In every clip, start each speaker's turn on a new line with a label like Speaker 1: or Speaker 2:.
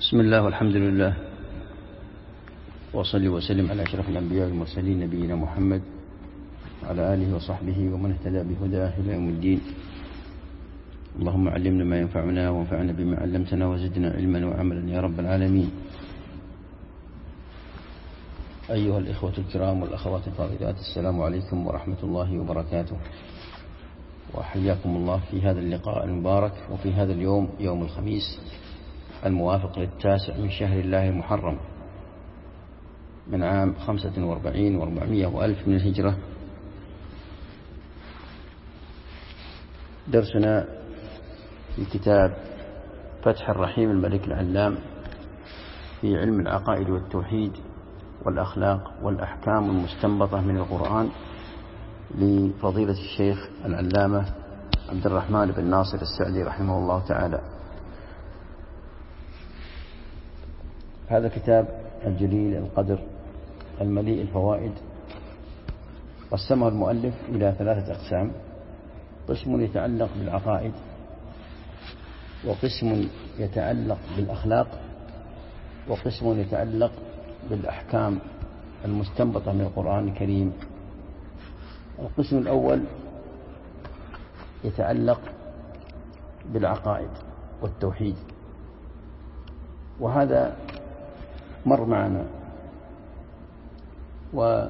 Speaker 1: بسم الله والحمد لله، وصلي وسلم على أشرف الأنبياء والمرسلين نبينا محمد وعلى آله وصحبه ومن اهتدى بهداه إلى يوم الدين. اللهم علمنا ما ينفعنا وانفعنا بما علمتنا وزدنا علما وعملا يا رب العالمين. أيها الإخوة الكرام والأخوات الفاضلات، السلام عليكم ورحمة الله وبركاته، وحياكم الله في هذا اللقاء المبارك وفي هذا اليوم، يوم الخميس الموافق للتاسع من شهر الله المحرم من عام 45 و400 وألف من الهجرة. درسنا في كتاب فتح الرحيم الملك العلام في علم العقائد والتوحيد والأخلاق والأحكام المستنبطة من القرآن لفضيلة الشيخ العلامة عبد الرحمن بن ناصر السعدي رحمه الله تعالى. هذا الكتاب الجليل القدر المليء الفوائد قسمه المؤلف إلى 3 أقسام: قسم يتعلق بالعقائد، وقسم يتعلق بالأخلاق، وقسم يتعلق بالأحكام المستنبطة من القرآن الكريم. القسم الأول يتعلق بالعقائد والتوحيد، وهذا مر معنا وجعله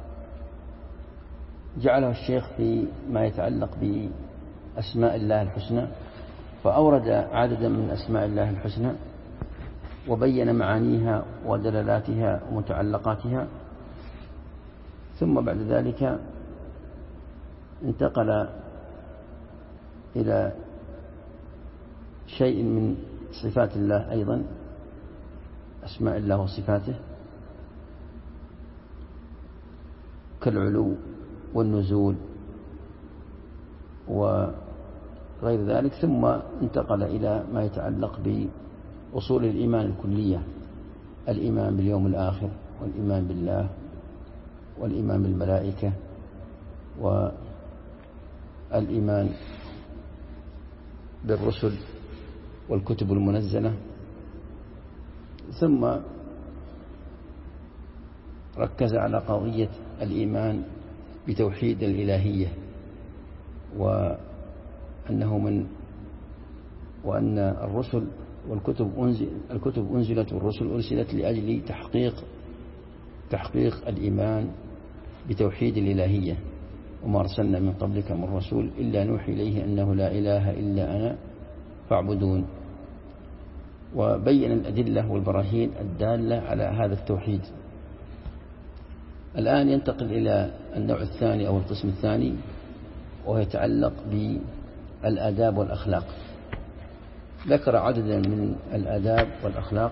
Speaker 1: الشيخ في ما يتعلق بأسماء الله الحسنى، فأورد عددا من أسماء الله الحسنى وبين معانيها ودلالاتها ومتعلقاتها، ثم بعد ذلك انتقل إلى شيء من صفات الله أيضا، أسماء الله وصفاته كالعلو والنزول وغير ذلك، ثم انتقل إلى ما يتعلق بأصول الإيمان الكلية: الإيمان باليوم الآخر، والإيمان بالله، والإيمان بالملائكة، والإيمان بالرسل والكتب المنزلة. ثم ركز على قضية الإيمان بتوحيد الإلهية، وأن الرسل والكتب أنزلت والرسل أرسلت لأجل تحقيق الإيمان بتوحيد الإلهية، وما أرسلنا من قبلك من رسول إلا نوحي إليه أنه لا إله إلا أنا فاعبدون، وبين الأدلة والبراهين الدالة على هذا التوحيد. الآن ينتقل إلى النوع الثاني أو القسم الثاني، وهو يتعلق بالآداب والأخلاق. ذكر عددا من الآداب والأخلاق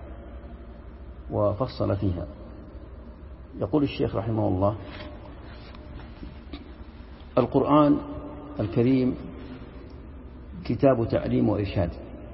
Speaker 1: وفصل فيها. يقول الشيخ رحمه الله: القرآن الكريم كتاب تعليم وإرشاد،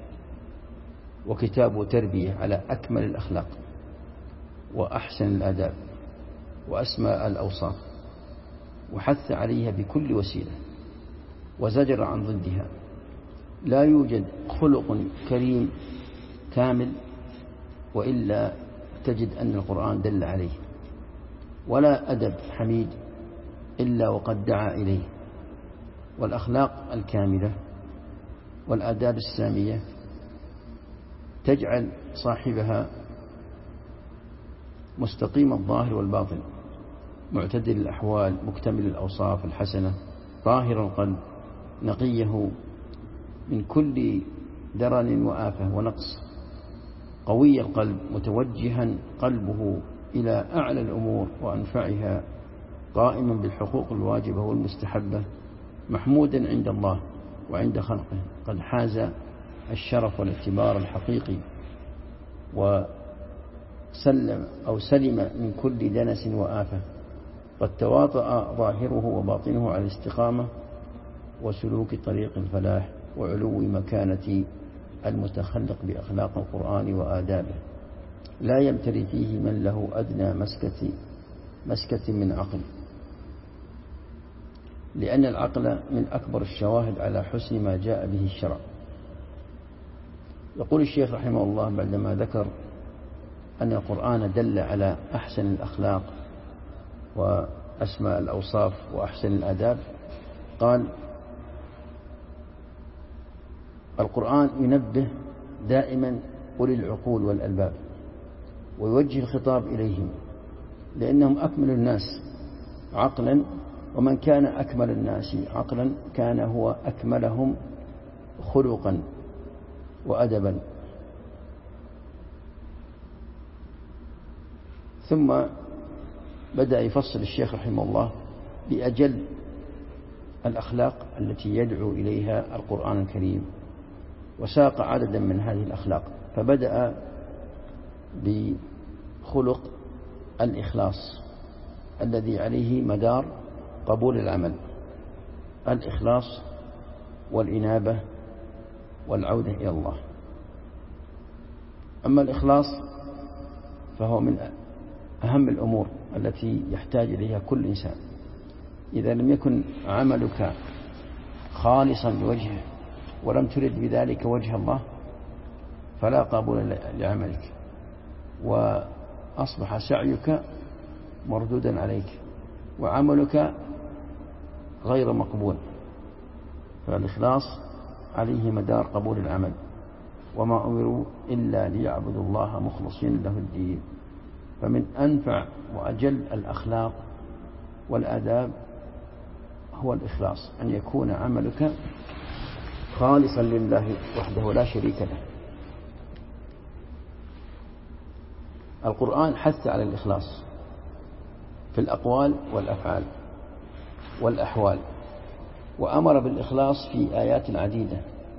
Speaker 1: وكتاب تربية على أكمل الأخلاق وأحسن الآداب وأسمى الأوصاف، وحث عليها بكل وسيلة وزجر عن ضدها. لا يوجد خلق كريم كامل وإلا تجد أن القرآن دل عليه، ولا أدب حميد إلا وقد دعا إليه. والأخلاق الكاملة والآداب السامية تجعل صاحبها مستقيم الظاهر والباطن، معتدل الأحوال، مكتمل الأوصاف الحسنة، طاهر القلب، نقيه من كل درن وآفة ونقص، قوي القلب، متوجها قلبه إلى أعلى الأمور وأنفعها، قائما بالحقوق الواجبة والمستحبة، محمودا عند الله وعند خلقه، قد حاز الشرف والاعتبار الحقيقي، سلم من كل دنس وآفة، قد تواطأ ظاهره وباطنه على الاستقامة وسلوك طريق الفلاح وعلو مكانة المتخلق بأخلاق القرآن وآدابه، لا يمتري فيه من له أدنى مسكة من عقل، لأن العقل من أكبر الشواهد على حسن ما جاء به الشرع. يقول الشيخ رحمه الله بعدما ذكر أن القرآن دل على أحسن الأخلاق وأسماء الأوصاف وأحسن الآداب، قال: القرآن ينبه دائما أولي العقول والألباب ويوجه الخطاب إليهم، لأنهم أكمل الناس عقلا، ومن كان أكمل الناس عقلا كان هو أكملهم خلقا وأدبا. ثم بدأ يفصل الشيخ رحمه الله بأجل الأخلاق التي يدعو إليها القرآن الكريم، وساق عددا من هذه الأخلاق، فبدأ بخلق الإخلاص الذي عليه مدار قبول العمل، الإخلاص والإنابة والعودة إلى الله. أما الإخلاص فهو من أهم الأمور التي يحتاج إليها كل إنسان. إذا لم يكن عملك خالصا لوجهه ولم ترد بذلك وجه الله فلا قبول لعملك، وأصبح سعيك مردودا عليك وعملك غير مقبول. فالإخلاص عليه مدار قبول العمل، وما أمروا إلا ليعبدوا الله مخلصين له الدين. فمن أنفع وأجل الأخلاق والآداب هو الإخلاص، أن يكون عملك خالصا لله وحده لا شريك له. القرآن حث على الإخلاص في الأقوال والأفعال والأحوال، وأمر بالإخلاص في آيات عديدة: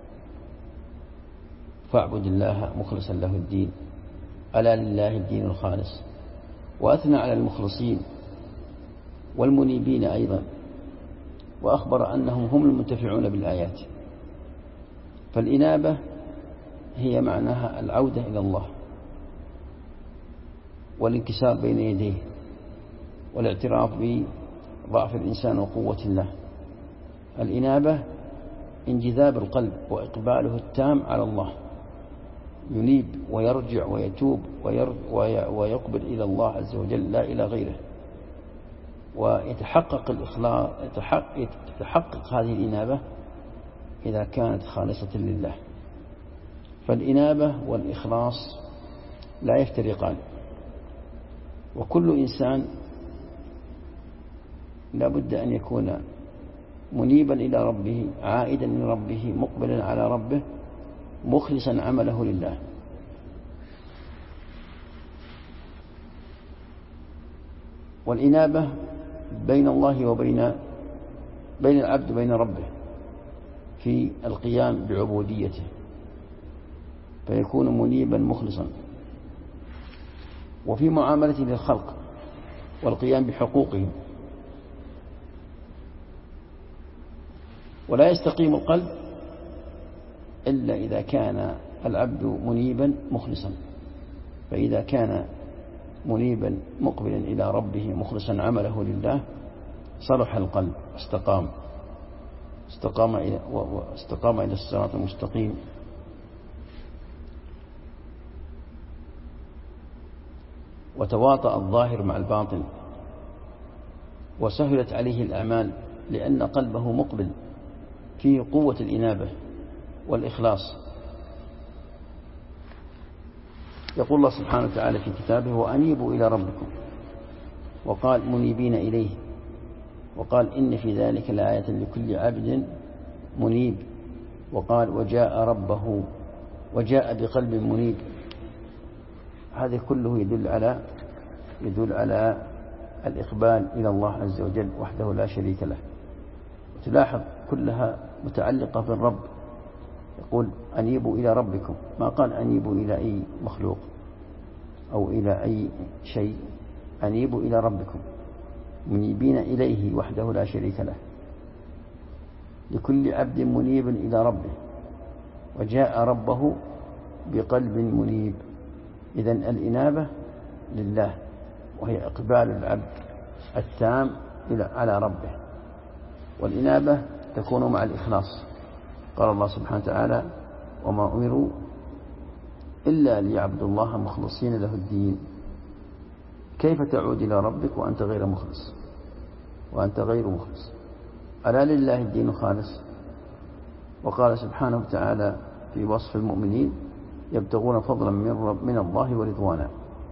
Speaker 1: فاعبد الله مخلصا له الدين، ألا لله الدين الخالص. وأثنى على المخلصين والمنيبين أيضا، وأخبر أنهم هم المنتفعون بالآيات. فالإنابة هي معناها العودة إلى الله والانكسار بين يديه والاعتراف بضعف الإنسان وقوة الله. الإنابة انجذاب القلب وإقباله التام على الله، ينيب ويرجع ويتوب ويقبل إلى الله عز وجل لا إلى غيره، ويتحقق الإخلاص، تتحقق هذه الإنابة إذا كانت خالصة لله. فالإنابة والإخلاص لا يفترقان، وكل إنسان لا بد أن يكون منيبا إلى ربه، عائدا إلى ربه، مقبلا على ربه، مخلصا عمله لله. والإنابة بين الله وبين العبد وبين ربه في القيام بعبوديته، فيكون منيبا مخلصا، وفي معاملته للخلق والقيام بحقوقهم. ولا يستقيم القلب إلا إذا كان العبد منيبا مخلصا، فإذا كان منيبا مقبلا إلى ربه مخلصا عمله لله صلح القلب، استقام إلى الصراط المستقيم. وتواطأ الظاهر مع الباطن، وسهلت عليه الأعمال لأن قلبه مقبل فيه قوة الإنابة والإخلاص. يقول الله سبحانه وتعالى في كتابه: وأنيبوا إلى ربكم، وقال منيبين إليه، وقال إن في ذلك لآية لكل عبد منيب، وقال وجاء ربه، وجاء بقلب منيب. هذا كله يدل على الإقبال إلى الله عز وجل وحده لا شريك له. وتلاحظ كلها متعلقة بالرب، يقول أنيبوا إلى ربكم، ما قال أنيبوا إلى أي مخلوق أو إلى أي شيء، أنيبوا إلى ربكم منيبين إليه وحده لا شريك له، لكل عبد منيب إلى ربه، وجاء ربه بقلب منيب. إذن الإنابة لله، وهي إقبال العبد التام على ربه، والإنابة تكون مع الإخلاص. قال الله سبحانه وتعالى: وما أمروا إلا ليعبدوا الله مخلصين له الدين. كيف تعود إلى ربك وأنت غير مخلص؟ ألا لله الدين خالص؟ وقال سبحانه وتعالى في وصف المؤمنين: يبتغون فضلا من الله ورضوانا.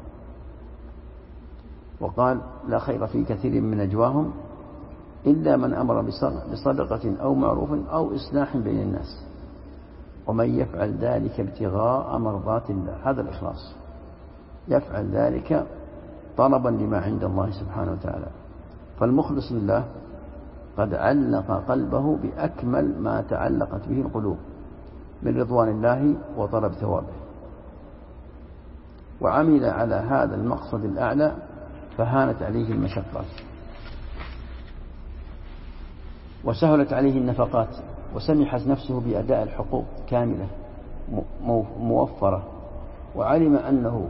Speaker 1: وقال: لا خير في كثير من نجواهم إلا من أمر بصدقة أو معروف أو إصلاح بين الناس ومن يفعل ذلك ابتغاء مرضات الله. هذا الإخلاص، يفعل ذلك طلبا لما عند الله سبحانه وتعالى. فالمخلص لله قد علق قلبه بأكمل ما تعلقت به القلوب من رضوان الله وطلب ثوابه، وعمل على هذا المقصد الأعلى فهانت عليه المشقات وسهلت عليه النفقات، وسمحت نفسه بأداء الحقوق كاملة موفرة، وعلم أنه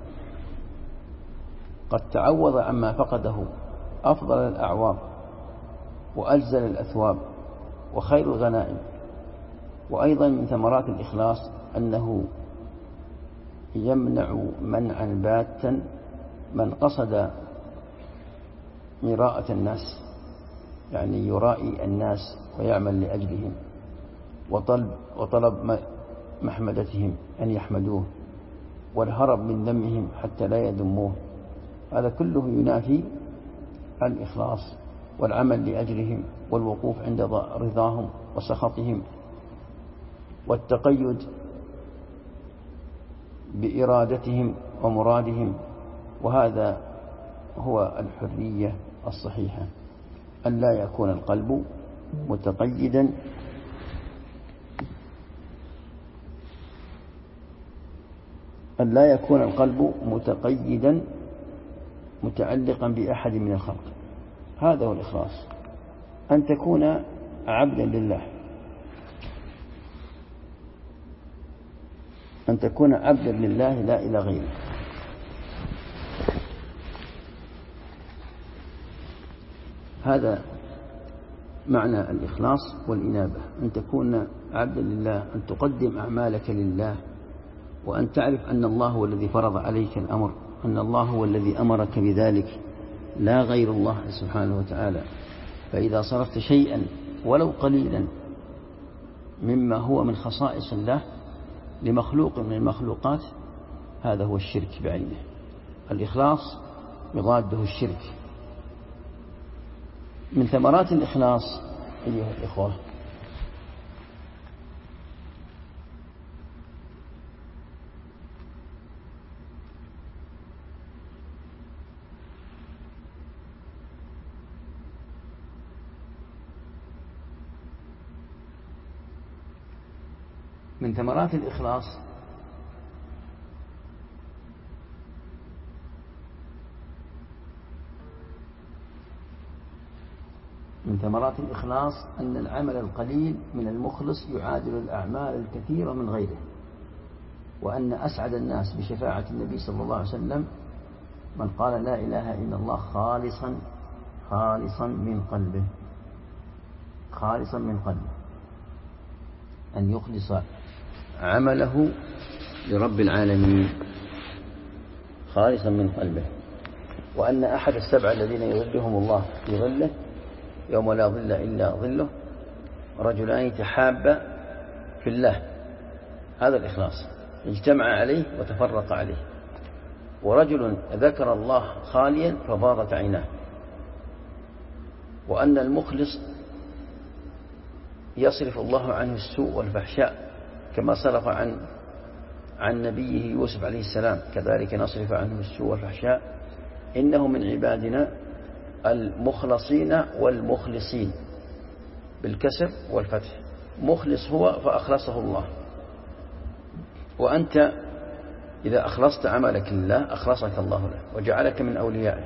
Speaker 1: قد تعوض عما فقده أفضل الأعواض وأجزل الأثواب وخير الغنائم. وأيضا من ثمرات الإخلاص أنه يمنع منعا باتا من قصد مراءة الناس، يعني يرائي الناس ويعمل لأجلهم، وطلب محمدتهم أن يحمدوه، والهرب من ذمهم حتى لا يذموه. هذا كله ينافي الإخلاص والعمل لأجلهم والوقوف عند رضاهم وسخطهم والتقيد بإرادتهم ومرادهم. وهذا هو الحرية الصحيحة، أن لا يكون القلب متقيدا متعلقا بأحد من الخلق. هذا هو الإخلاص، أن تكون عبدا لله، أن تكون عبدا لله لا إلى غيره. هذا معنى الإخلاص والإنابة، أن تكون عبدا لله، أن تقدم أعمالك لله، وأن تعرف أن الله هو الذي فرض عليك الأمر، أن الله هو الذي أمرك بذلك لا غير الله سبحانه وتعالى. فإذا صرفت شيئا ولو قليلا مما هو من خصائص الله لمخلوق من المخلوقات، هذا هو الشرك بعينه. الإخلاص يضاده الشرك. من ثمرات الإخلاص أيها الإخوة من ثمرات الإخلاص أن العمل القليل من المخلص يعادل الأعمال الكثيرة من غيره، وأن أسعد الناس بشفاعة النبي صلى الله عليه وسلم من قال لا إله إلا الله خالصا من قلبه، أن يخلص عمله لرب العالمين خالصا من قلبه. وأن أحد السبع الذين يظلهم الله في ظله يوم لا ظل إلا ظله رجلان تحابا في الله. هذا الإخلاص، اجتمع عليه وتفرق عليه. ورجل ذكر الله خاليا ففاضت عيناه. وأن المخلص يصرف الله عنه السوء والفحشاء كما صرف عن نبيه يوسف عليه السلام، كذلك نصرف عنه السوء والفحشاء إنه من عبادنا المخلصين والمخلصين بالكسر والفتح. مخلص هو فأخلصه الله. وأنت إذا أخلصت عملك لله أخلصك الله له وجعلك من أوليائه.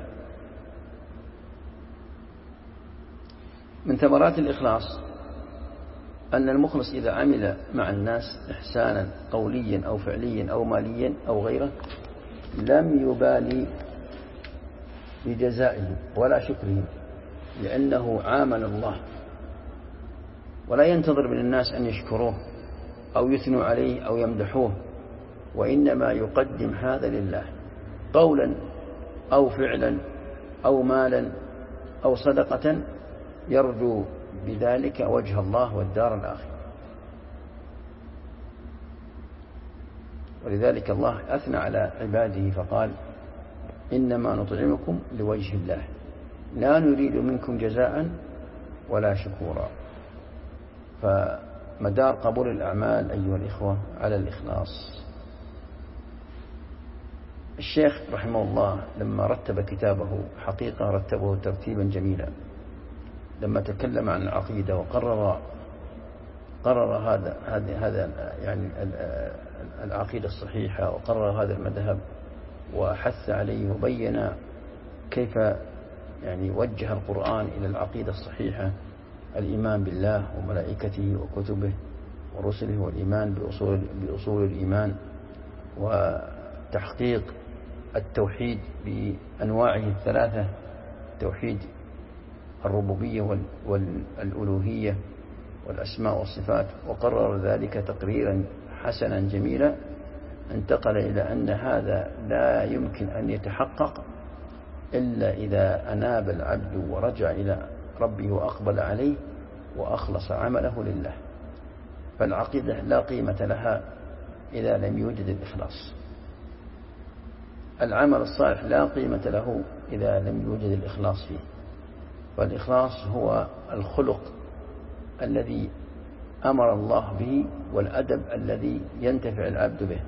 Speaker 1: من ثمرات الإخلاص أن المخلص إذا عمل مع الناس إحسانا قوليا أو فعليا أو ماليا أو غيره لم يبالي بجزائه ولا شكره، لأنه عامل الله، ولا ينتظر من الناس أن يشكروه أو يثنوا عليه أو يمدحوه، وإنما يقدم هذا لله قولا أو فعلا أو مالا أو صدقة يرجو بذلك وجه الله والدار الآخرة. ولذلك الله أثنى على عباده فقال إنما نطعمكم لوجه الله لا نريد منكم جزاء ولا شكورا. فمدار قبول الأعمال أيها الإخوة على الإخلاص. الشيخ رحمه الله لما رتب كتابه حقيقة رتبه ترتيبا جميلا، لما تكلم عن العقيدة قرر هذا يعني العقيدة الصحيحة، وقرر هذا المذهب وحث عليه وبين كيف يعني وجه القرآن إلى العقيدة الصحيحة، الإيمان بالله وملائكته وكتبه ورسله، والإيمان بأصول الإيمان، وتحقيق التوحيد بأنواعه الثلاثة، توحيد الربوبية والألوهية والأسماء والصفات. وقرر ذلك تقريرا حسنا جميلا، انتقل إلى أن هذا لا يمكن أن يتحقق إلا إذا أناب العبد ورجع إلى ربه وأقبل عليه وأخلص عمله لله. فالعقيدة لا قيمة لها إذا لم يوجد الإخلاص. العمل الصالح لا قيمة له إذا لم يوجد الإخلاص فيه. والإخلاص هو الخلق الذي أمر الله به والأدب الذي ينتفع العبد به.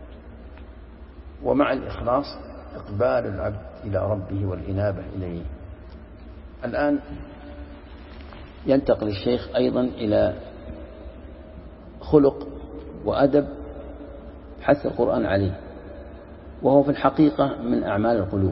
Speaker 1: ومع الإخلاص إقبال العبد إلى ربه والإنابة إليه. الآن ينتقل الشيخ أيضا إلى خلق وأدب حث القرآن عليه، وهو في الحقيقة من أعمال القلوب،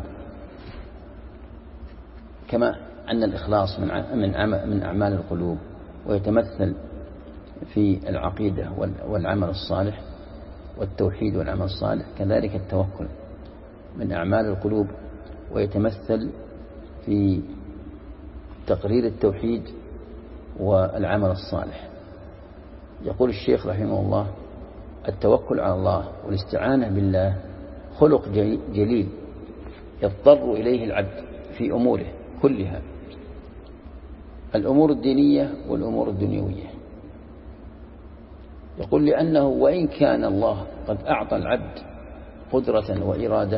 Speaker 1: كما أن الإخلاص من أعمال القلوب، ويتمثل في العقيدة والعمل الصالح والتوحيد والعمل الصالح. كذلك التوكل من أعمال القلوب، ويتمثل في تقرير التوحيد والعمل الصالح. يقول الشيخ رحمه الله: التوكل على الله والاستعانة بالله خلق جليل يضطر إليه العبد في أموره كلها، الأمور الدينية والأمور الدنيوية. يقول: لأنه وإن كان الله قد أعطى العبد قدرة وإرادة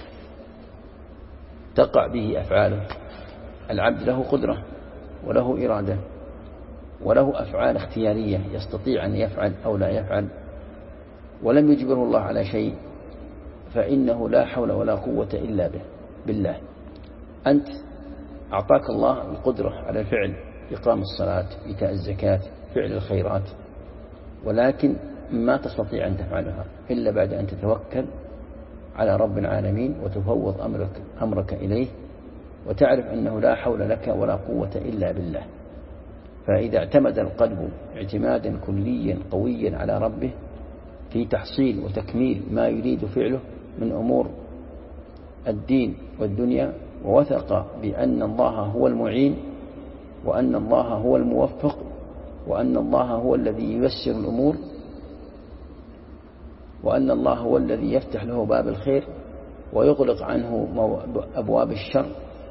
Speaker 1: تقع به أفعاله، العبد له قدرة وله إرادة وله أفعال اختيارية يستطيع أن يفعل أو لا يفعل، ولم يجبره الله على شيء، فإنه لا حول ولا قوة إلا بالله. أنت أعطاك الله القدرة على الفعل، إقام الصلاة، إيتاء الزكاة، فعل الخيرات، ولكن ما تستطيع أن تفعلها إلا بعد أن تتوكل على رب العالمين وتفوض أمرك إليه، وتعرف أنه لا حول لك ولا قوة إلا بالله. فإذا اعتمد القلب اعتمادا كليا قويا على ربه في تحصيل وتكميل ما يريد فعله من أمور الدين والدنيا، ووثق بأن الله هو المعين، وأن الله هو الموفق، وأن الله هو الذي ييسر الأمور، وأن الله هو الذي يفتح له باب الخير ويغلق عنه أبواب الشر،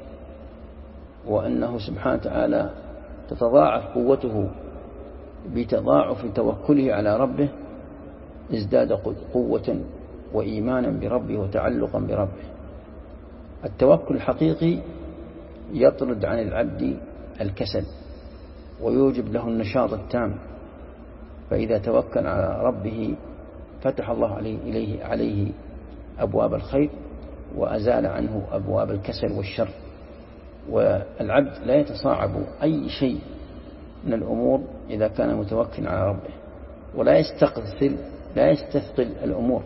Speaker 1: وأنه سبحانه وتعالى تتضاعف قوته بتضاعف توكله على ربه، ازداد قوة وإيمانا بربه وتعلقا بربه. التوكل الحقيقي يطرد عن العبد الكسل ويوجب له النشاط التام، فإذا توكل على ربه فتح الله عليه أبواب الخير وأزال عنه أبواب الكسل والشر. والعبد لا يتصاعب أي شيء من الأمور إذا كان متوكل على ربه، ولا يستثقل الأمور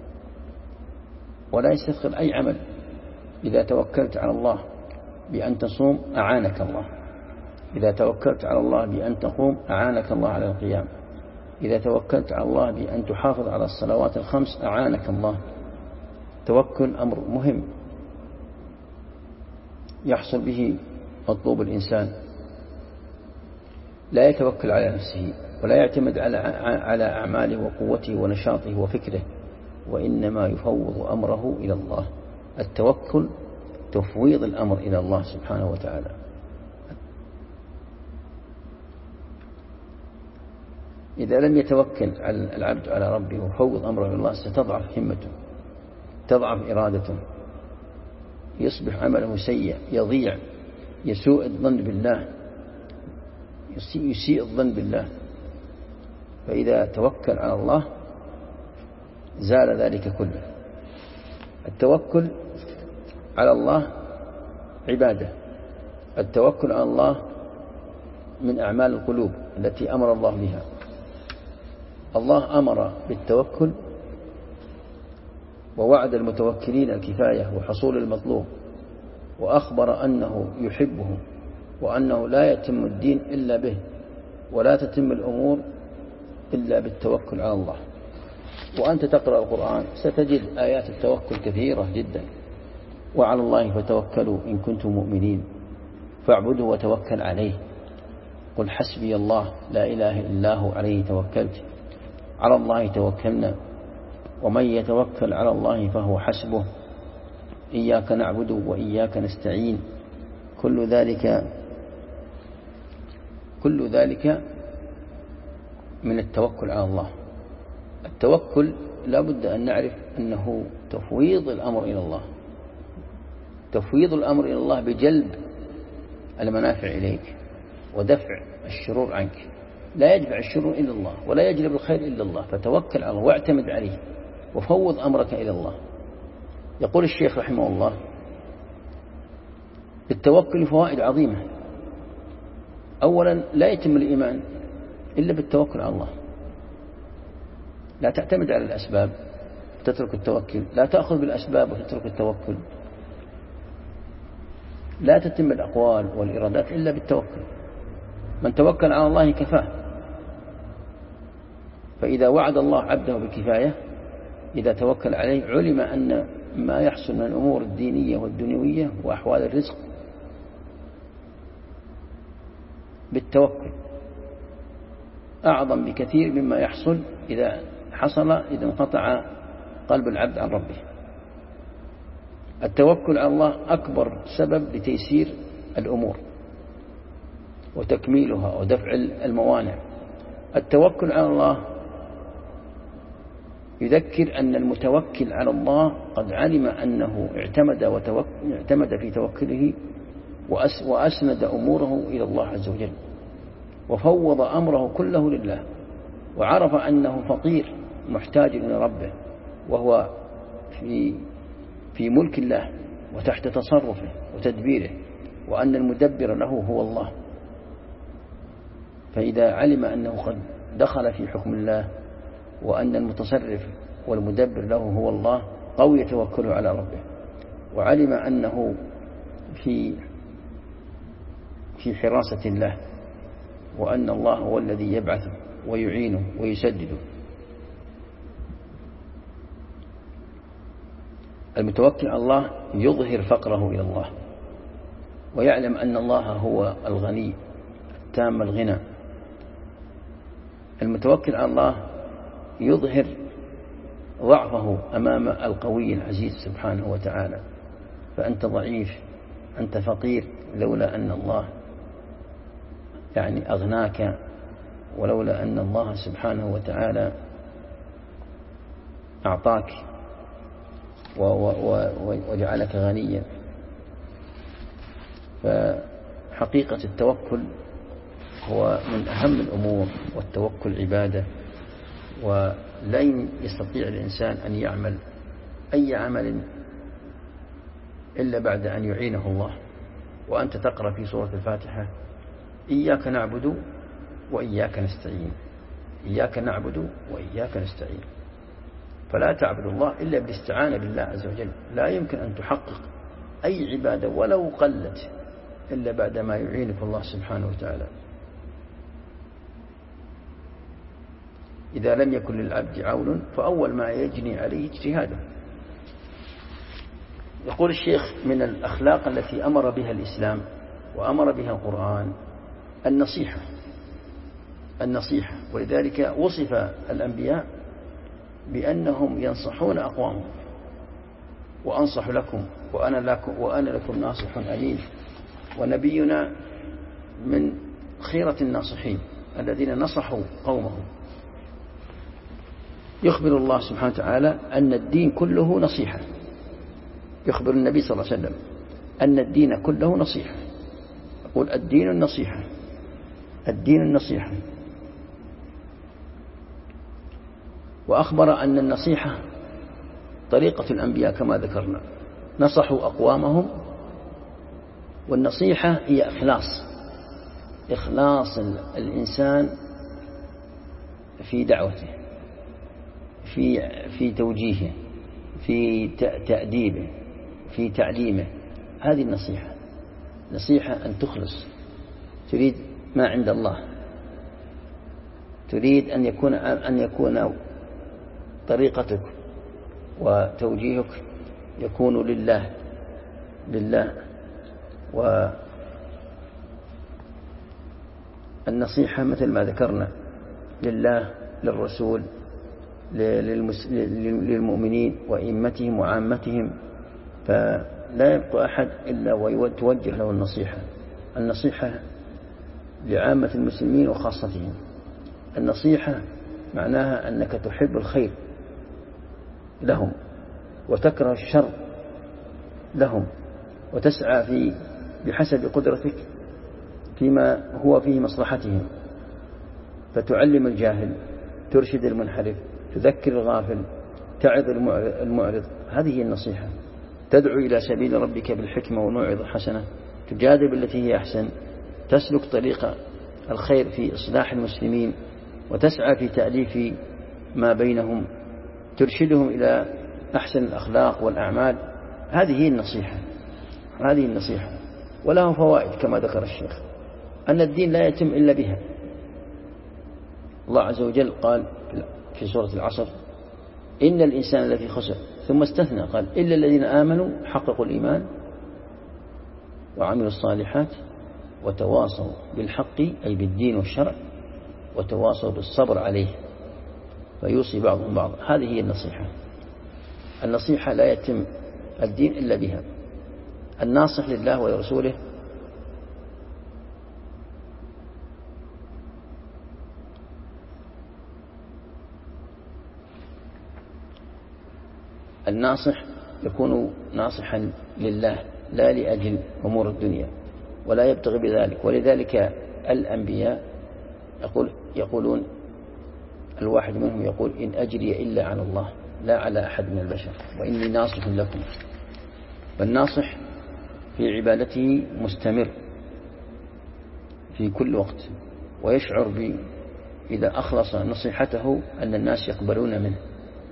Speaker 1: ولا يستثقل أي عمل. إذا توكلت على الله بأن تصوم أعانك الله، إذا توكلت على الله بأن تقوم أعانك الله على القيام، إذا توكلت على الله بأن تحافظ على الصلوات الخمس أعانك الله. توكل أمر مهم يحصل به مطلوب الإنسان. لا يتوكل على نفسه ولا يعتمد على أعماله وقوته ونشاطه وفكره، وإنما يفوض أمره إلى الله. التوكل تفويض الأمر إلى الله سبحانه وتعالى. إذا لم يتوكل العبد على ربه وفوض أمره إلى الله ستضعف همته، تضعف إرادته، يصبح عمله سيء، يضيع، يسيء الظن بالله. فإذا توكل على الله زال ذلك كله. التوكل على الله عبادة. التوكل على الله من أعمال القلوب التي أمر الله بها. الله أمر بالتوكل ووعد المتوكلين الكفاية وحصول المطلوب، وأخبر أنه يحبهم وأنه لا يتم الدين إلا به، ولا تتم الأمور إلا بالتوكل على الله. وأنت تقرأ القرآن ستجد آيات التوكل كثيرة جدا. وعلى الله فتوكلوا إن كنتم مؤمنين فاعبدوا وتوكل عليه. قل حسبي الله لا إله إلا هو عليه توكلت. على الله توكلنا ومن يتوكل على الله فهو حسبه. إياك نعبد وإياك نستعين. كل ذلك من التوكل على الله. التوكل لا بد أن نعرف أنه تفويض الأمر إلى الله. تفويض الأمر إلى الله بجلب المنافع إليك ودفع الشرور عنك. لا يدفع الشرور إلا الله ولا يجلب الخير إلا الله. فتوكل على الله واعتمد عليه وفوض أمرك إلى الله. يقول الشيخ رحمه الله: التوكل فوائد عظيمة. أولا لا يتم الإيمان إلا بالتوكل على الله. لا تعتمد على الأسباب تترك التوكل، لا تأخذ بالأسباب وتترك التوكل. لا تتم الأقوال والإرادات إلا بالتوكل. من توكل على الله كفاه. فإذا وعد الله عبده بالكفاية إذا توكل عليه علم أن ما يحصل من الأمور الدينية والدنيوية وأحوال الرزق بالتوكل أعظم بكثير مما يحصل إذا انقطع قلب العبد عن ربه. التوكل على الله أكبر سبب لتيسير الأمور وتكميلها ودفع الموانع. التوكل على الله يذكر أن المتوكل على الله قد علم أنه اعتمد في توكله وأسند أموره إلى الله عز وجل وفوض أمره كله لله، وعرف أنه فقير محتاج إلى ربه وهو في ملك الله وتحت تصرفه وتدبيره، وأن المدبر له هو الله. فإذا علم أنه قد دخل في حكم الله وأن المتصرف والمدبر له هو الله قوي توكله على ربه، وعلم أنه في حراسة الله وأن الله هو الذي يبعثه ويعينه ويسدده. المتوكل على الله يظهر فقره إلى الله ويعلم أن الله هو الغني تام الغنى. المتوكل على الله يظهر ضعفه أمام القوي العزيز سبحانه وتعالى. فأنت ضعيف، أنت فقير، لولا أن الله أغناك، ولولا أن الله سبحانه وتعالى أعطاك وجعلك غنيا. فحقيقة التوكل هو من أهم الأمور، والتوكل عبادة، ولن يستطيع الإنسان أن يعمل أي عمل إلا بعد أن يعينه الله. وأنت تقرأ في سورة الفاتحة: إياك نعبد وإياك نستعين. إياك نعبد وإياك نستعين. فلا تعبد الله إلا بالاستعانة بالله عز وجل. لا يمكن أن تحقق أي عبادة ولو قلت إلا بعدما يعينك الله سبحانه وتعالى. إذا لم يكن للعبد عون فأول ما يجني عليه اجتهاده. يقول الشيخ: من الأخلاق التي أمر بها الإسلام وأمر بها القرآن النصيحة. ولذلك وصف الأنبياء بأنهم ينصحون أقوامهم، وأنصح لكم وأنا لكم ناصح أمين. ونبينا من خيرة الناصحين الذين نصحوا قومهم. يخبر الله سبحانه وتعالى أن الدين كله نصيحة، يخبر النبي صلى الله عليه وسلم أن الدين كله نصيحة، يقول الدين النصيحة، الدين النصيحة. وأخبر أن النصيحة طريقة الأنبياء كما ذكرنا، نصحوا أقوامهم. والنصيحة هي إخلاص الإنسان في دعوته، في توجيهه، في تأديبه، في تعليمه. هذه النصيحة. نصيحة أن تخلص، تريد ما عند الله، تريد أن يكون طريقتك وتوجيهك يكون لله. والنصيحة مثل ما ذكرنا لله، للرسول، للمؤمنين وإمتهم وعامتهم. فلا يبقى أحد إلا ويتوجه له النصيحة. النصيحة لعامة المسلمين وخاصتهم. النصيحة معناها أنك تحب الخير لهم وتكره الشر لهم، وتسعى بحسب قدرتك فيما هو فيه مصلحتهم، فتعلم الجاهل، ترشد المنحرف، تذكر الغافل، تعظ المعرض. هذه النصيحة. تدعو إلى سبيل ربك بالحكمة والموعظة الحسنة، تجادل بالتي هي أحسن، تسلك طريق الخير في إصلاح المسلمين، وتسعى في تأليف ما بينهم، ترشدهم إلى أحسن الأخلاق والأعمال. هذه النصيحة. وله فوائد كما ذكر الشيخ، أن الدين لا يتم إلا بها. الله عز وجل قال في سورة العصر: إن الإنسان لفي خسر، ثم استثنى قال: إلا الذين آمنوا حققوا الإيمان وعملوا الصالحات وتواصوا بالحق، أي بالدين والشرع، وتواصوا بالصبر عليه، فيوصي بعضهم بعضا. هذه هي النصيحة. النصيحة لا يتم الدين إلا بها. الناصح لله ولرسوله الناصح يكون ناصحا لله لا لأجل أمور الدنيا، ولا يبتغي بذلك. ولذلك الأنبياء يقولون الواحد منهم يقول: إن أجري إلا على الله لا على أحد من البشر وإني ناصح لكم. فالناصح في عبادته مستمر في كل وقت، ويشعر إذا أخلص نصيحته أن الناس يقبلون منه.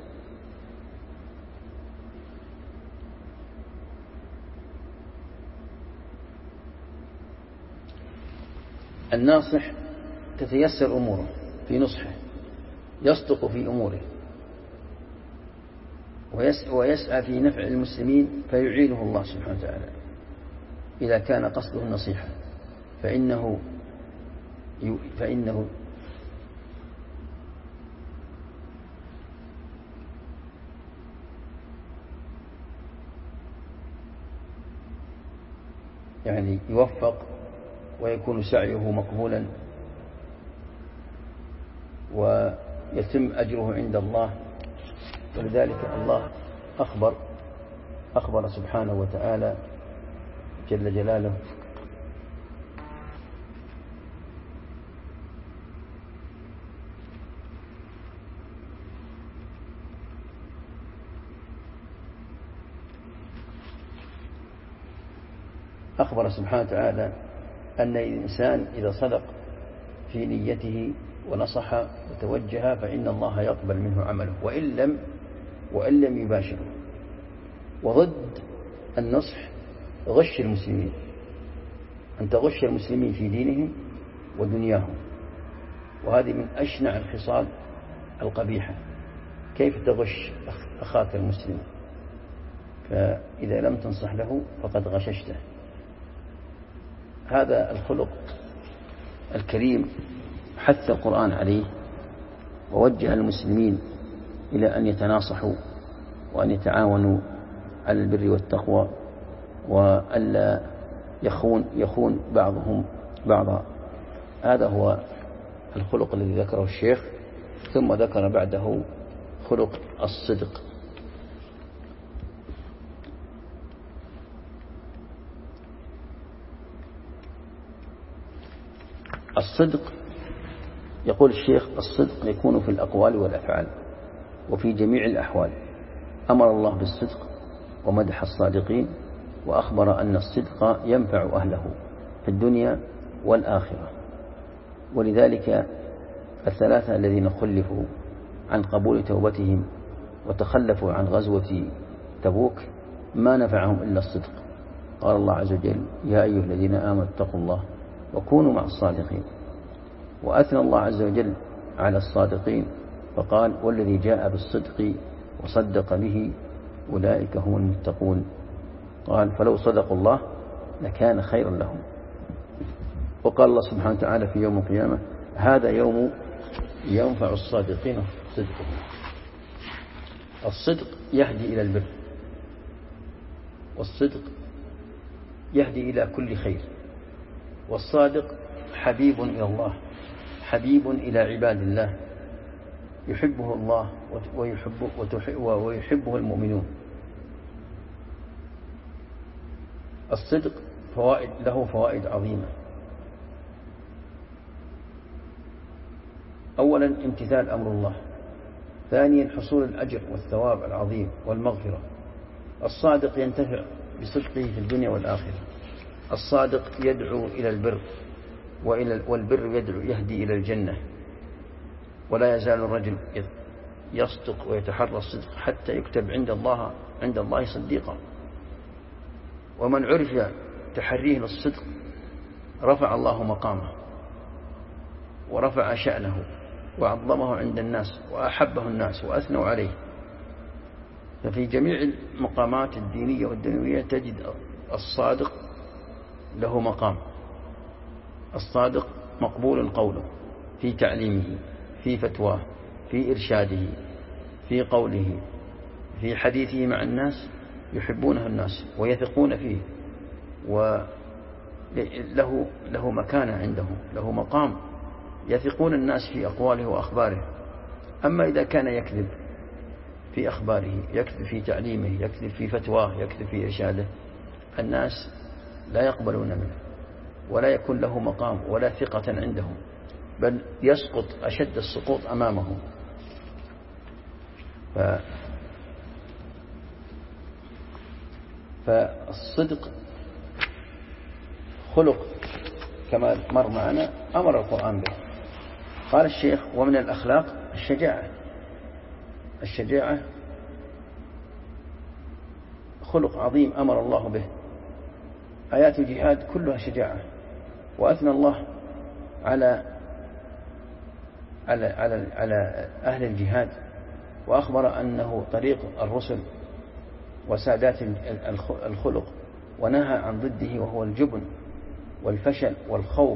Speaker 1: الناصح تتيسر أموره في نصحه، يصدق في أموره، ويسعى في نفع المسلمين، فيعينه الله سبحانه وتعالى إذا كان قصده النصيحة، فإنه يعني يوفق ويكون سعيه مقبولا، ويتم أجره عند الله. ولذلك الله أخبر سبحانه وتعالى جل جلاله أن الإنسان إذا صدق في نيته ونصح وتوجه فإن الله يقبل منه عمله وإن لم يباشره. وضد النصح غش المسلمين، أن تغش المسلمين في دينهم ودنياهم، وهذه من أشنع الخصال القبيحة. كيف تغش أخاك المسلم؟ فإذا لم تنصح له فقد غششته. هذا الخلق الكريم حث القرآن عليه، ووجه المسلمين إلى أن يتناصحوا وأن يتعاونوا على البر والتقوى، وألا يخون بعضهم بعضا. هذا هو الخلق الذي ذكره الشيخ، ثم ذكر بعده خلق الصدق. الصدق يقول الشيخ: الصدق يكون في الأقوال والأفعال وفي جميع الأحوال. أمر الله بالصدق ومدح الصادقين، وأخبر أن الصدق ينفع أهله في الدنيا والآخرة. ولذلك الثلاثة الذين خلفوا عن قبول توبتهم وتخلفوا عن غزوة تبوك ما نفعهم إلا الصدق. قال الله عز وجل: يا أيها الذين آمنوا اتقوا الله وكونوا مع الصادقين. وأثنى الله عز وجل على الصادقين فقال: والذي جاء بالصدق وصدق به أولئك هم المتقون. قال: فلو صدقوا الله لكان خيرا لهم. وقال الله سبحانه وتعالى في يوم القيامة: هذا يوم ينفع الصادقين صدقهم. الصدق يهدي إلى البر، والصدق يهدي إلى كل خير، والصادق حبيب إلى الله، حبيب إلى عباد الله، يحبه الله ويحبه المؤمنون. الصدق له فوائد عظيمة. أولا امتثال أمر الله، ثانيا حصول الأجر والثواب العظيم والمغفرة. الصادق ينتفع بصدقه في الدنيا والآخرة. الصادق يدعو إلى البر، والبر يهدي إلى الجنة. ولا يزال الرجل يصدق ويتحرى الصدق حتى يكتب عند الله صديقا. ومن عرف تحريه للصدق رفع الله مقامه ورفع شأنه وعظمه عند الناس وأحبه الناس وأثنوا عليه. ففي جميع المقامات الدينية والدنيوية تجد الصادق له مقام. الصادق مقبول قوله في تعليمه، في فتواه، في إرشاده، في قوله، في حديثه مع الناس، يحبونه الناس ويثقون فيه، وله مكانة عندهم، له مقام، يثقون الناس في أقواله وأخباره. أما إذا كان يكذب في أخباره، يكذب في تعليمه، يكذب في فتواه، يكذب في إرشاده، الناس لا يقبلون منه، ولا يكون له مقام ولا ثقة عندهم، بل يسقط أشد السقوط أمامهم. فالصدق خلق كما مر معنا أمر القرآن به. قال الشيخ: ومن الأخلاق الشجاعة. الشجاعة خلق عظيم أمر الله به. آيات الجهاد كلها شجاعة، وأثنى الله على أهل الجهاد، وأخبر أنه طريق الرسل وسادات الخلق، ونهى عن ضده وهو الجبن والفشل والخوف.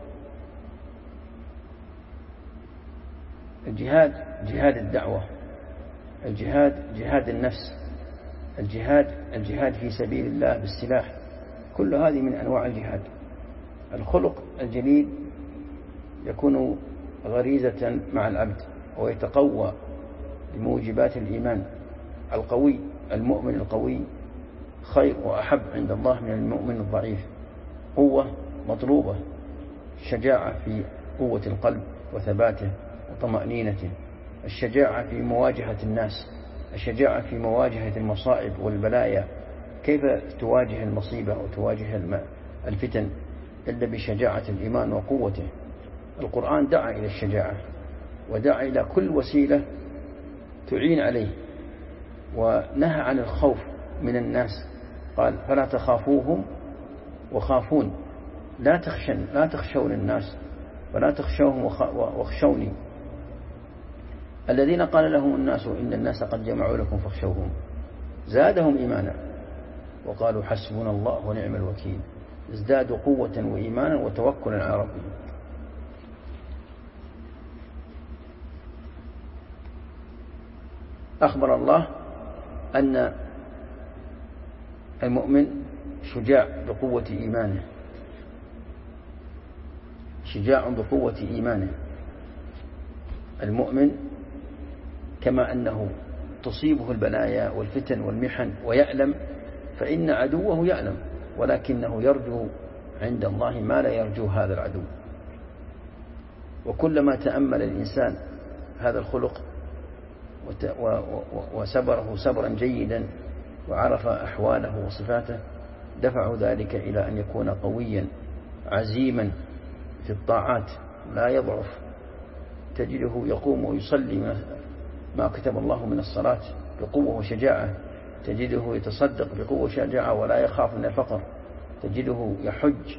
Speaker 1: الجهاد جهاد الدعوة، الجهاد جهاد النفس، الجهاد في سبيل الله بالسلاح، كل هذه من أنواع الجهاد. الخلق الجليل يكون غريزة مع العبد، ويتقوى بموجبات الإيمان القوي. المؤمن القوي خير وأحب عند الله من المؤمن الضعيف. قوة مطلوبة، الشجاعة في قوة القلب وثباته وطمأنينته، الشجاعة في مواجهة الناس، الشجاعة في مواجهة المصائب والبلايا. كيف تواجه المصيبة وتواجه الفتن إلا بشجاعة الإيمان وقوته؟ القرآن دعا إلى الشجاعة، ودعا إلى كل وسيلة تعين عليه، ونهى عن الخوف من الناس. قال: فلا تخافوهم وخافون. لا تخشون الناس، فلا تخشوهم واخشوني. الذين قال لهم الناس إن الناس قد جمعوا لكم فاخشوهم زادهم إيمانا وقالوا حسبنا الله ونعم الوكيل. ازدادوا قوة وإيمانا وتوكلا على ربهم. أخبر الله أن المؤمن شجاع بقوة إيمانه، شجاع بقوة إيمانه. المؤمن كما أنه تصيبه البلايا والفتن والمحن ويألم، فإن عدوه يألم، ولكنه يرجو عند الله ما لا يرجو هذا العدو. وكلما تأمل الإنسان هذا الخلق وسبره صبرا جيدا وعرف أحواله وصفاته، دفع ذلك إلى أن يكون قويا عزيما في الطاعات لا يضعف. تجده يقوم ويصلي ما كتب الله من الصلاة بقوة وشجاعة، تجده يتصدق بقوة وشجاعة ولا يخاف من الفقر، تجده يحج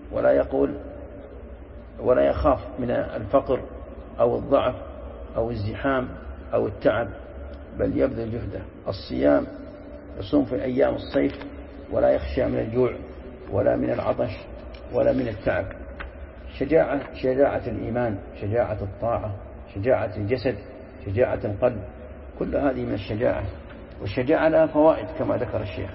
Speaker 1: ولا يخاف من الفقر أو الضعف أو الزحام أو التعب، بل يبذل جهده. الصيام، يصوم في أيام الصيف ولا يخشى من الجوع ولا من العطش ولا من التعب. شجاعة الإيمان، شجاعة الطاعة، شجاعة الجسد، شجاعة القلب، كل هذه من الشجاعة. والشجاعة لها فوائد كما ذكر الشيخ.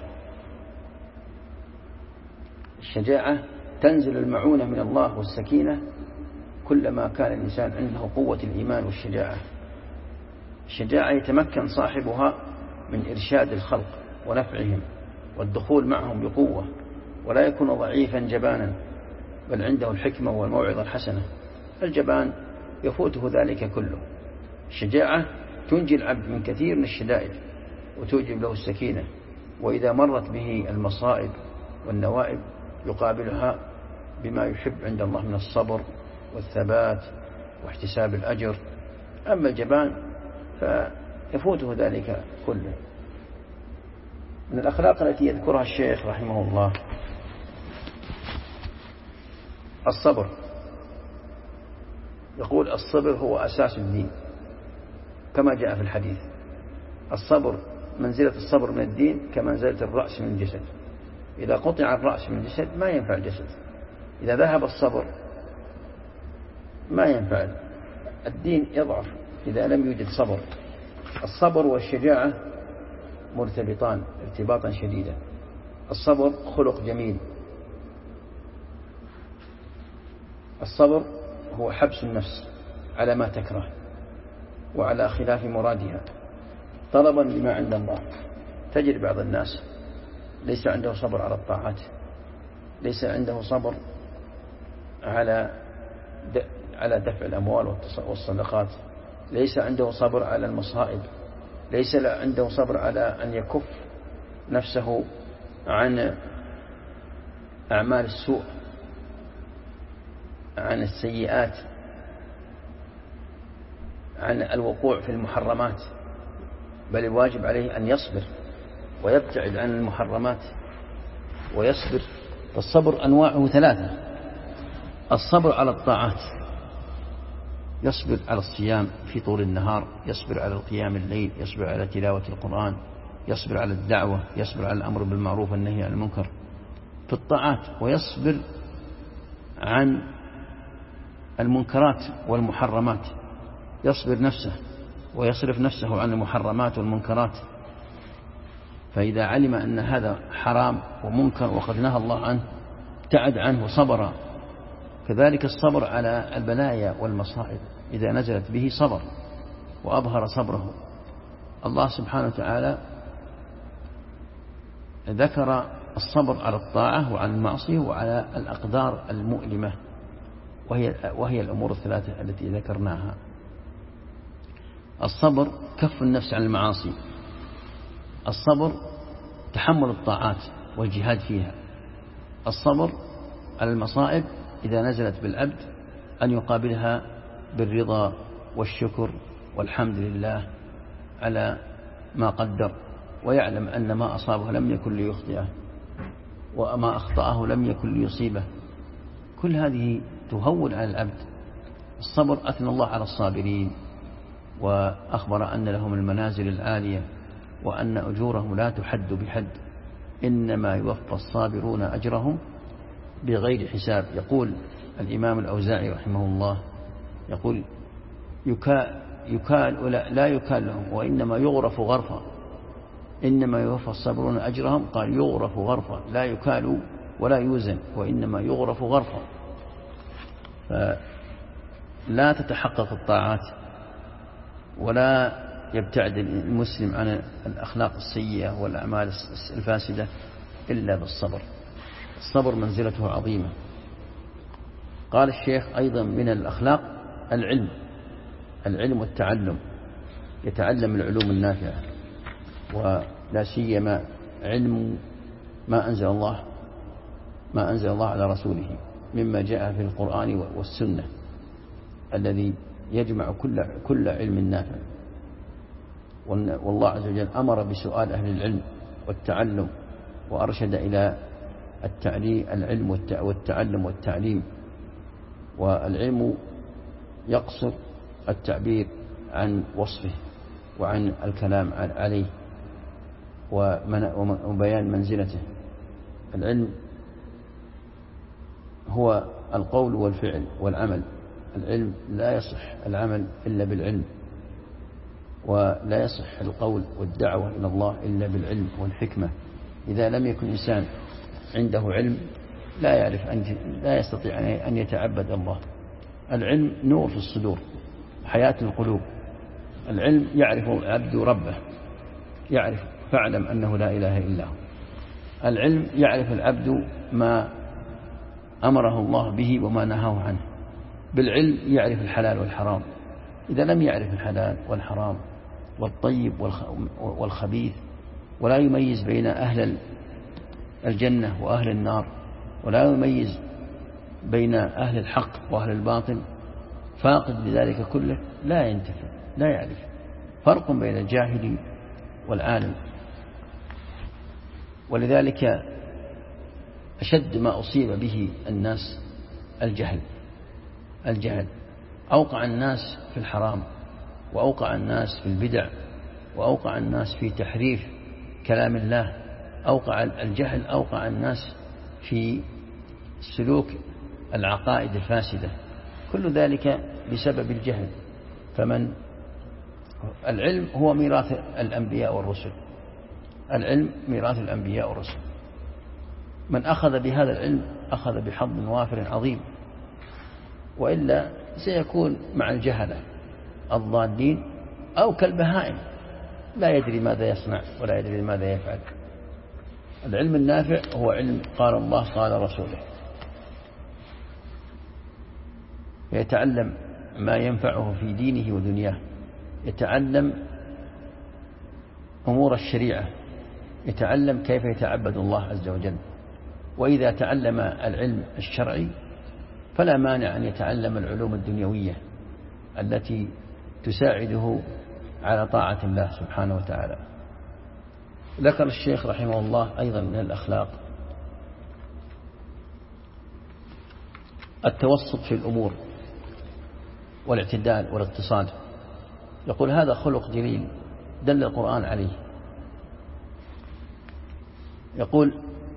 Speaker 1: الشجاعة تنزل المعونة من الله والسكينة كلما كان الإنسان عنده قوة الإيمان والشجاعة. الشجاعة يتمكن صاحبها من إرشاد الخلق ونفعهم والدخول معهم بقوة، ولا يكون ضعيفا جبانا، بل عنده الحكمة والموعظة الحسنة. الجبان يفوته ذلك كله. الشجاعة تنجي العبد من كثير من الشدائد وتوجب له السكينة، وإذا مرت به المصائب والنوائب يقابلها بما يحب عند الله من الصبر والثبات واحتساب الأجر. أما الجبان فيفوته ذلك كله. من الأخلاق التي يذكرها الشيخ رحمه الله الصبر. يقول الصبر هو أساس الدين كما جاء في الحديث. الصبر منزلة الصبر من الدين كمنزلة الرأس من الجسد. إذا قطع الرأس من الجسد ما ينفع الجسد، إذا ذهب الصبر ما ينفع الدين، يضعف إذا لم يوجد صبر. الصبر والشجاعة مرتبطان ارتباطا شديدا. الصبر خلق جميل. الصبر هو حبس النفس على ما تكره وعلى خلاف مرادها طلبا لما عند الله. تجد بعض الناس ليس عنده صبر على الطاعات، ليس عنده صبر على دفع الأموال والصدقات، ليس عنده صبر على المصائب، ليس عنده صبر على أن يكف نفسه عن أعمال السوء، عن السيئات، عن الوقوع في المحرمات، بل الواجب عليه أن يصبر ويبتعد عن المحرمات ويصبر. فالصبر أنواعه ثلاثة. الصبر على الطاعات، يصبر على الصيام في طول النهار، يصبر على القيام الليل، يصبر على تلاوة القرآن، يصبر على الدعوة، يصبر على الأمر بالمعروف والنهي عن المنكر في الطاعات، ويصبر عن المنكرات والمحرمات، يصبر نفسه ويصرف نفسه عن المحرمات والمنكرات. فإذا علم أن هذا حرام ومنكر وقد نهى الله عنه ابتعد عنه وصبر. كذلك الصبر على البلايا والمصائب، إذا نزلت به صبر وأظهر صبره. الله سبحانه وتعالى ذكر الصبر على الطاعة وعلى المعصية وعلى الأقدار المؤلمة، وهي الأمور الثلاثة التي ذكرناها. الصبر كف النفس عن المعاصي، الصبر تحمل الطاعات والجهاد فيها، الصبر على المصائب إذا نزلت بالعبد أن يقابلها بالرضا والشكر والحمد لله على ما قدر، ويعلم أن ما أصابه لم يكن ليخطئه وما أخطأه لم يكن ليصيبه. كل هذه تهون على العبد. الصبر أثنى الله على الصابرين وأخبر أن لهم المنازل العالية وأن أجورهم لا تحد بحد، إنما يوفى الصابرون أجرهم بغير حساب. يقول الإمام الأوزاعي رحمه الله، يقول يكال لا يكال لهم وإنما يغرف غرفا، إنما يوفى الصابرون أجرهم، قال يغرف غرفا، لا يكال ولا يوزن، وإنما يغرف غرفا. فلا تتحقق الطاعات ولا يبتعد المسلم عن الأخلاق السيئة والأعمال الفاسدة إلا بالصبر. الصبر منزلته عظيمة. قال الشيخ أيضا من الأخلاق العلم والتعلم، يتعلم العلوم النافعة، ولا سيما علم ما أنزل الله على رسوله مما جاء في القرآن والسنة الذي يجمع كل علم نافع. والله عز وجل أمر بسؤال أهل العلم والتعلم، وأرشد إلى العلم والتعلم والتعليم. والعلم يقصر التعبير عن وصفه وعن الكلام عليه وبيان منزلته. العلم هو القول والفعل والعمل. العلم لا يصح العمل إلا بالعلم، ولا يصح القول والدعوة إلى الله إلا بالعلم والحكمة. إذا لم يكن إنسان عنده علم لا يستطيع أن يتعبد الله. العلم نور في الصدور، حياة القلوب. العلم يعرف العبد ربه، يعرف فاعلم أنه لا إله إلا هو. العلم يعرف العبد ما أمره الله به وما نهاه عنه. بالعلم يعرف الحلال والحرام. إذا لم يعرف الحلال والحرام والطيب والخبيث، ولا يميز بين أهل الجنة وأهل النار، ولا يميز بين أهل الحق وأهل الباطل، فاقد لذلك كله لا ينتفع، لا يعرف فرق بين الجاهل والعالم. ولذلك أشد ما أصيب به الناس الجهل أوقع الناس في الحرام، وأوقع الناس في البدع، وأوقع الناس في تحريف كلام الله. الجهل أوقع الناس في سلوك العقائد الفاسدة، كل ذلك بسبب الجهل. العلم هو ميراث الأنبياء والرسل. العلم ميراث الأنبياء والرسل. من أخذ بهذا العلم أخذ بحظ وافر عظيم، وإلا سيكون مع الجهلة الضالين أو كالبهائم لا يدري ماذا يصنع ولا يدري ماذا يفعل. العلم النافع هو علم قال الله قال رسوله، يتعلم ما ينفعه في دينه ودنياه، يتعلم أمور الشريعة، يتعلم كيف يتعبد الله عز وجل. وإذا تعلم العلم الشرعي فلا مانع أن يتعلم العلوم الدنيوية التي تساعده على طاعة الله سبحانه وتعالى. ذكر الشيخ رحمه الله أيضا من الأخلاق التوسط في الأمور والاعتدال والاقتصاد. يقول هذا خلق جليل دل القرآن عليه. يقول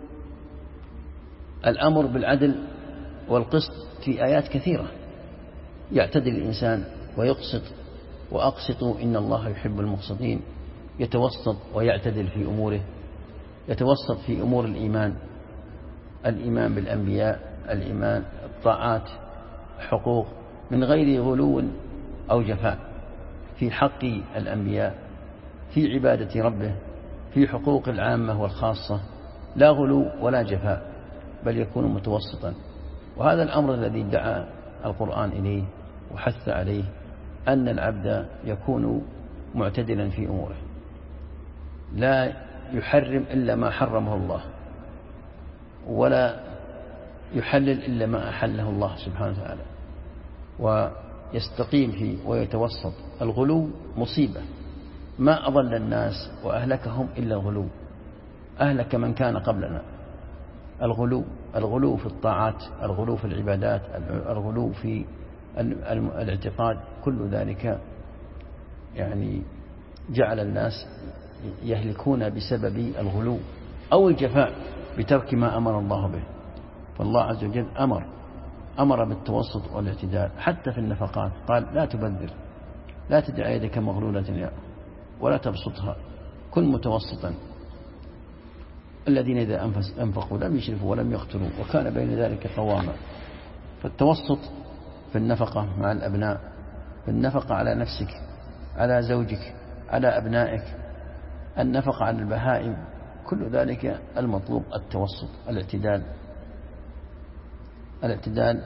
Speaker 1: الأمر بالعدل والقسط في آيات كثيرة، يعتدل الإنسان ويقسط، وأقسطوا إن الله يحب المقسطين. يتوسط ويعتدل في أموره، يتوسط في أمور الإيمان بالأنبياء، الإيمان الطاعات، حقوق، من غير غلو أو جفاء في حق الأنبياء، في عبادة ربه، في حقوق العامة والخاصة، لا غلو ولا جفاء، بل يكون متوسطا. وهذا الأمر الذي دعا القرآن إليه وحث عليه، أن العبد يكون معتدلا في أموره، لا يحرم إلا ما حرمه الله، ولا يحلل إلا ما أحله الله سبحانه وتعالى، ويستقيم فيه ويتوسط. الغلو مصيبة، ما أضل الناس وأهلكهم إلا الغلو، أهلك من كان قبلنا. الغلو في الطاعات، الغلو في العبادات، الغلو في الاعتقاد، كل ذلك يعني جعل الناس يهلكون بسبب الغلو أو الجفاء بترك ما أمر الله به. فالله عز وجل أمر بالتوسط والاعتدال حتى في النفقات، قال لا تبذر لا تدع يدك مغلولة ولا تبسطها، كن متوسطا. الذين إذا أنفقوا لم يشرفوا ولم يقتروا وكان بين ذلك قواما. فالتوسط في النفقة مع الأبناء، في النفقة على نفسك، على زوجك، على أبنائك، النفقة على البهائم، كل ذلك المطلوب التوسط، الاعتدال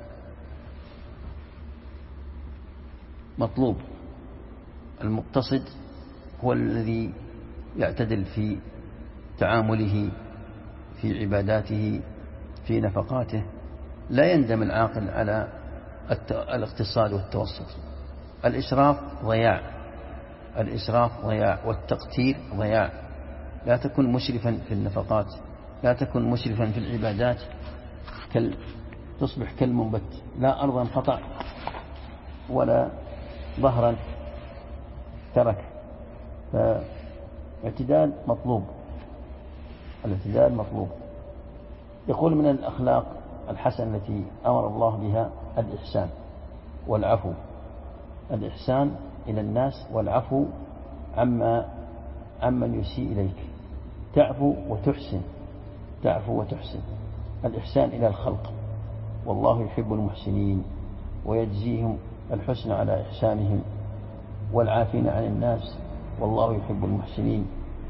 Speaker 1: مطلوب. المقتصد هو الذي يعتدل في تعامله، في عباداته، في نفقاته. لا يندم العاقل على الاقتصاد والتوسط. الإسراف ضياع، والتقتير ضياع. لا تكن مسرفا في النفقات، لا تكن مسرفا في العبادات، تصبح كالمنبت، لا أرضا قطع ولا ظهرا ترك. فالاعتدال مطلوب، يقول من الأخلاق الحسنة التي أمر الله بها الإحسان والعفو، الإحسان إلى الناس والعفو عمن يسيء إليك. تعفو وتحسن. الإحسان إلى الخلق، والله يحب المحسنين ويجزيهم الحسن على إحسانهم، والعافين عن الناس والله يحب المحسنين.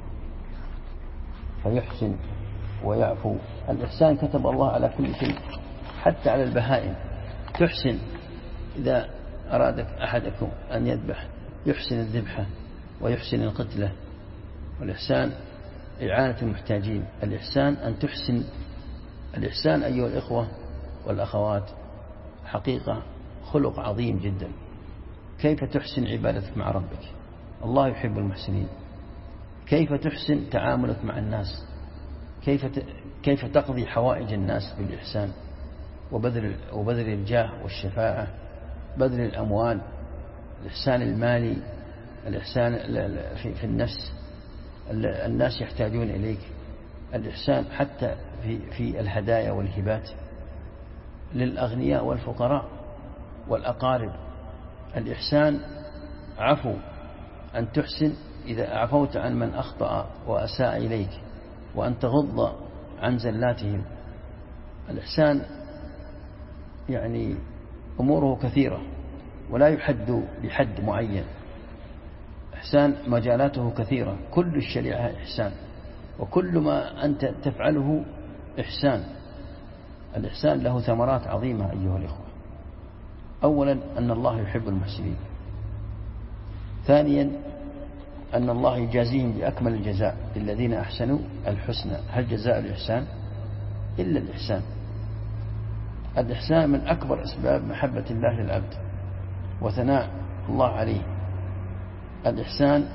Speaker 1: فيحسن ويعفو. الإحسان كتب الله على كل شيء، حتى على البهائم. تحسن إذا أرادك أحدكم أن يذبح يحسن الذبحة ويحسن القتلة. والإحسان إعانة المحتاجين. الإحسان أن تحسن. الإحسان أيها الإخوة والأخوات حقيقة خلق عظيم جدا. كيف تحسن عبادتك مع ربك؟ الله يحب المحسنين. كيف تحسن تعاملك مع الناس؟ كيف تقضي حوائج الناس بالإحسان وبذل الجاه والشفاعة، بذل الأموال، الإحسان المالي، الإحسان في النفس. الناس يحتاجون إليك. الإحسان حتى في الهدايا والهبات للأغنياء والفقراء والأقارب. الإحسان عفو، أن تحسن إذا عفوت عن من أخطأ وأساء إليك، وأن تغض عن زلاتهم. الإحسان يعني أموره كثيرة ولا يحد بحد معين. إحسان مجالاته كثيرة، كل الشريعة إحسان، وكل ما أنت تفعله إحسان. الإحسان له ثمرات عظيمة أيها الإخوة. أولا أن الله يحب المحسنين. ثانيا أن الله يجازيهم بأكمل الجزاء للذين أحسنوا الحسنى. هل جزاء الإحسان إلا الإحسان؟ الإحسان من أكبر أسباب محبة الله للعبد وثناء الله عليه. الإحسان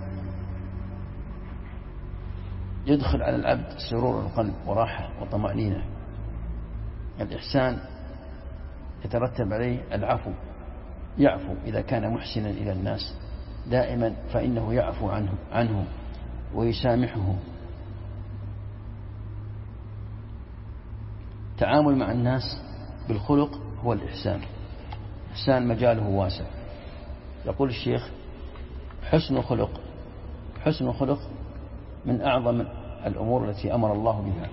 Speaker 1: يدخل على العبد سرور القلب وراحة وطمأنينة. الإحسان يترتب عليه العفو، يعفو إذا كان محسنا إلى الناس دائما فإنه يعفو عنه ويسامحه. تعامل مع الناس بالخلق هو الإحسان. الإحسان مجاله واسع. يقول الشيخ حسن الخلق من أعظم الأمور التي أمر الله بها.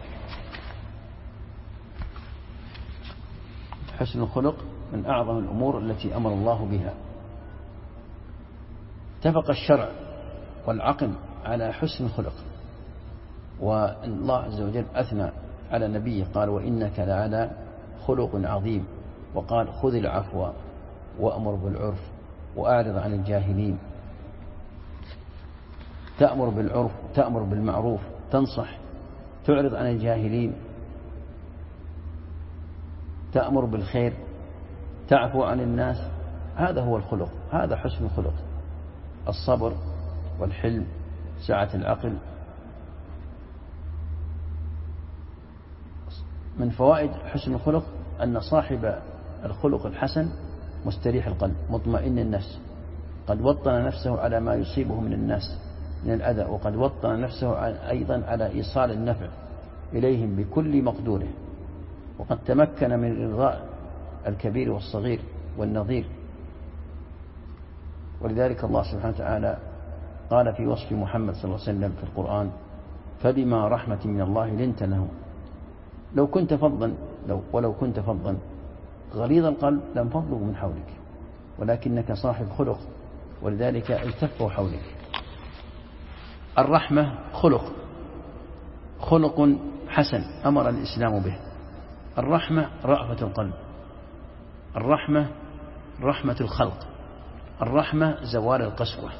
Speaker 1: حسن الخلق من أعظم الأمور التي أمر الله بها. اتفق الشرع والعقل على حسن الخلق، والله عز وجل أثنى على نبيه قال وإنك لعلى خلق عظيم، وقال خذ العفو وأمر بالعرف وأعرض عن الجاهلين. تأمر بالعرف، تأمر بالمعروف، تنصح، تعرض عن الجاهلين، تأمر بالخير، تعفو عن الناس. هذا هو الخلق، هذا حسن الخلق. الصبر والحلم، سعة العقل. من فوائد حسن الخلق أن صاحب الخلق الحسن مستريح القلب مطمئن النفس، قد وطن نفسه على ما يصيبه من الناس من الأذى، وقد وطن نفسه أيضا على إيصال النفع إليهم بكل مقدوره، وقد تمكن من إرضاء الكبير والصغير والنظير. ولذلك الله سبحانه وتعالى قال في وصف محمد صلى الله عليه وسلم في القرآن: فبما رحمة من الله لنت له ولو كنت فظا غليظ القلب لانفضوا من حولك ولكنك صاحب خلق ولذلك التفوا حولك. الرحمة خلق حسن أمر الإسلام به. الرحمة رأفة القلب، الرحمة رحمة الخلق، الرحمة زوال القسوة،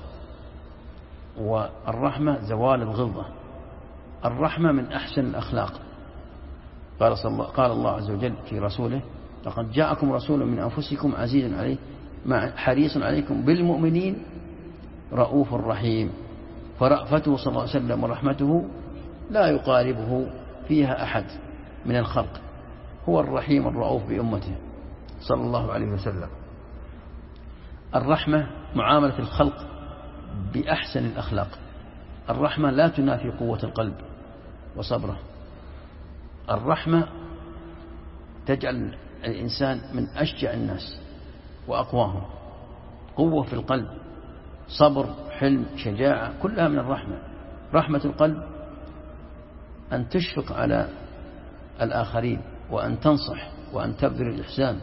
Speaker 1: والرحمة زوال الغلظة. الرحمة من أحسن الأخلاق. قال الله عز وجل في رسوله: لقد جاءكم رسول من أنفسكم عزيز عليه حريص عليكم بالمؤمنين رؤوف رحيم. فرأفته صلى الله عليه وسلم ورحمته لا يقاربه فيها أحد من الخلق، هو الرحيم الرؤوف بأمته صلى الله عليه وسلم. الرحمة معاملة الخلق بأحسن الأخلاق. الرحمة لا تنافي قوة القلب وصبره. الرحمة تجعل الإنسان من أشجع الناس وأقواهم، قوة في القلب، صبر، حلم، شجاعة، كلها من الرحمة. رحمة القلب أن تشفق على الآخرين وأن تنصح وأن تبذل الإحسان.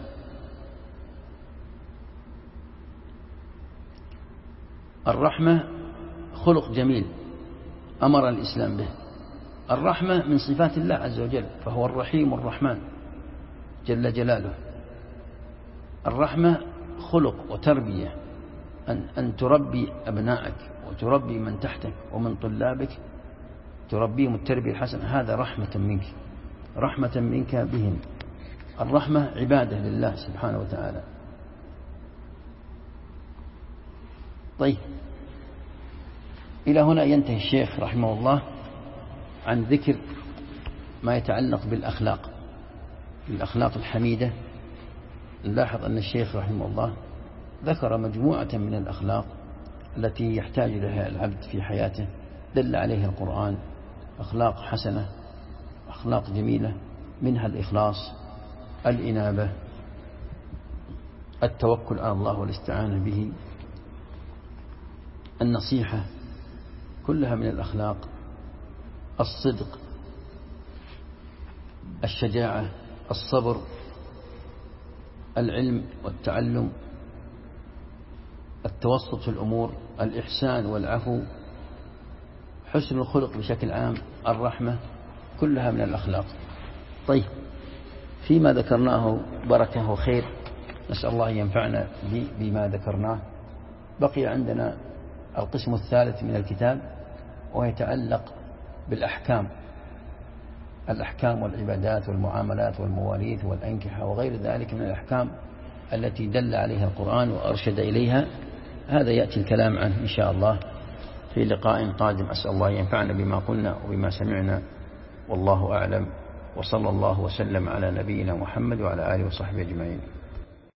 Speaker 1: الرحمة خلق جميل أمر الإسلام به. الرحمة من صفات الله عز وجل، فهو الرحيم الرحمن جل جلاله. الرحمة خلق وتربية، أن تربي أبنائك وتربي من تحتك ومن طلابك، تربيهم التربية الحسنة، هذا رحمة منك بهم. الرحمة عبادة لله سبحانه وتعالى. طيب، إلى هنا ينتهي الشيخ رحمه الله عن ذكر ما يتعلق بالأخلاق الحميدة. نلاحظ أن الشيخ رحمه الله ذكر مجموعة من الأخلاق التي يحتاج لها العبد في حياته، دل عليها القرآن، أخلاق حسنة، أخلاق جميلة، منها الإخلاص، الإنابة، التوكل على الله والاستعانة به، النصيحة، كلها من الأخلاق، الصدق، الشجاعة، الصبر، العلم والتعلم، التوسط في الأمور، الإحسان والعفو، حسن الخلق بشكل عام، الرحمة، كلها من الأخلاق. طيب، فيما ذكرناه بركة وخير، نسأل الله ينفعنا بما ذكرناه. بقي عندنا القسم الثالث من الكتاب ويتعلق بالأحكام والعبادات والمعاملات والمواريث والأنكحة وغير ذلك من الأحكام التي دل عليها القرآن وأرشد إليها. هذا يأتي الكلام عنه إن شاء الله في لقاء قادم. أسأل الله ينفعنا بما قلنا وبما سمعنا، والله أعلم، وصلى الله وسلم على نبينا محمد وعلى آله وصحبه أجمعين.